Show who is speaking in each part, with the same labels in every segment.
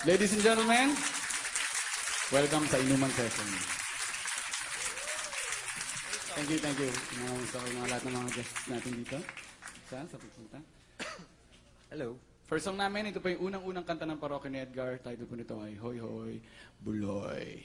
Speaker 1: Ladies and gentlemen, welcome sa Inuman Session. Thank you, thank you. Gusto ko yung lahat ng mga guests natin dito. Sa pagpunta.
Speaker 2: Hello.
Speaker 1: First song namin, ito pa yung unang-unang kanta ng Parokya ni Edgar. Title po nito ay Hoy Hoy Buloy.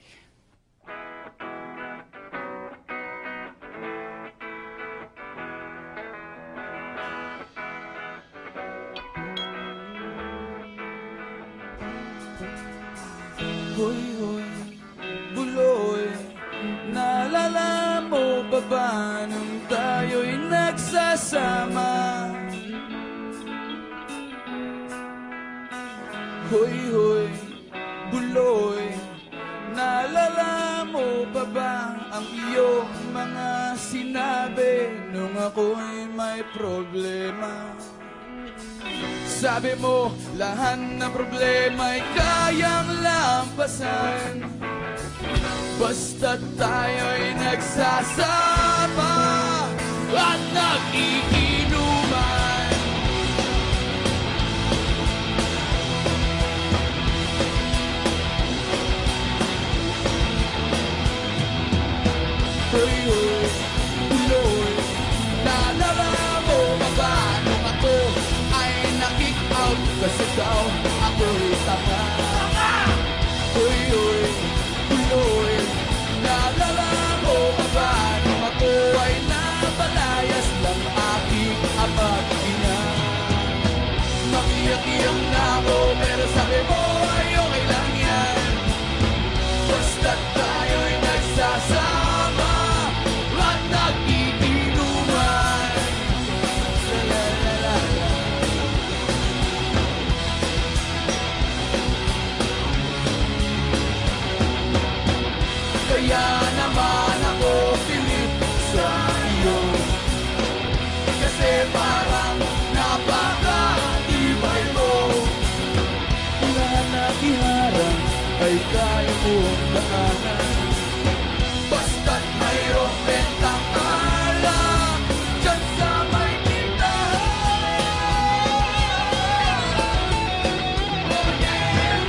Speaker 3: Hoy, hoy, buloy, naalala mo pa ba nung tayo'y nagsasama? Hoy, hoy, buloy, naalala mo pa ba ang iyong mga sinabi nung ako'y may problema? Sabi mo, lahat ng problema'y kayang lampasan basta tayo'y nagsasama at nag-iinuman. Hoy, hoy, buloy, naalala mo ba ba nung ako ay na-kick out kasi daw ako'y tama? Hoy, hoy, buloy, naalala mo ba ba nung ako ay napalayas ng aking ama't ina? Makiyak-iyak na ako pero sabi mo ay okay lang yan basta tayo'y nagsasama at nag-iinuman. La la la la. Kaya naman ako pilit sa iyo kasi parang napaka-tibay mo. Lahat na iharang ay kaya mong daanan basta't mayroong bentang alak dyan sa may tindahan. Oh yeah!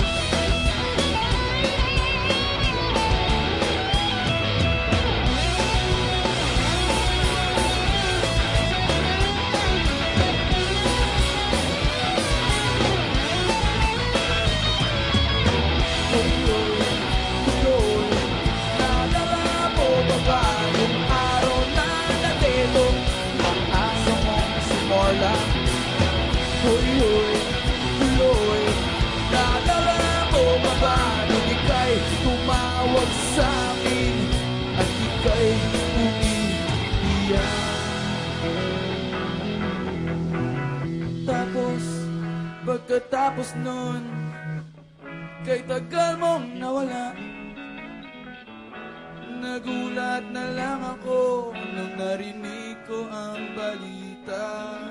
Speaker 3: Naalala mo ba ba yung araw na nandito ang aso mong si Morla? Hoy, hoy, buloy, naalala mo ba ba nung ika'y tumawag sa akin at ika'y umiiyak? Tapos, pagkatapos nun, kay tagal mong nawala, nagulat na lang ako nung narinig ko ang balita.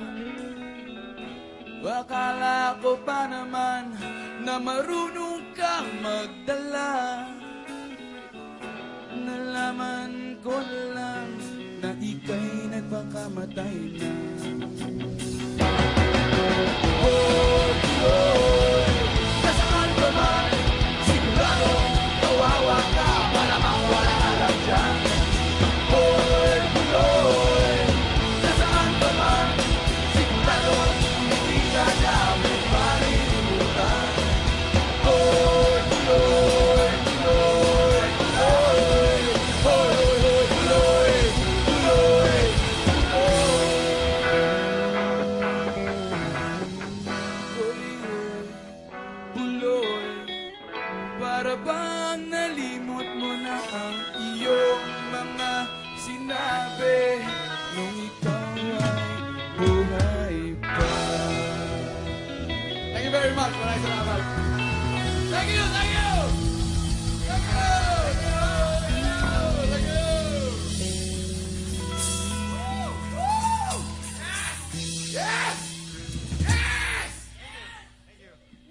Speaker 3: Akala ko pa naman na marunong kang magdala. Nalaman ko na lang na ika'y nagpakamatay na. Oh,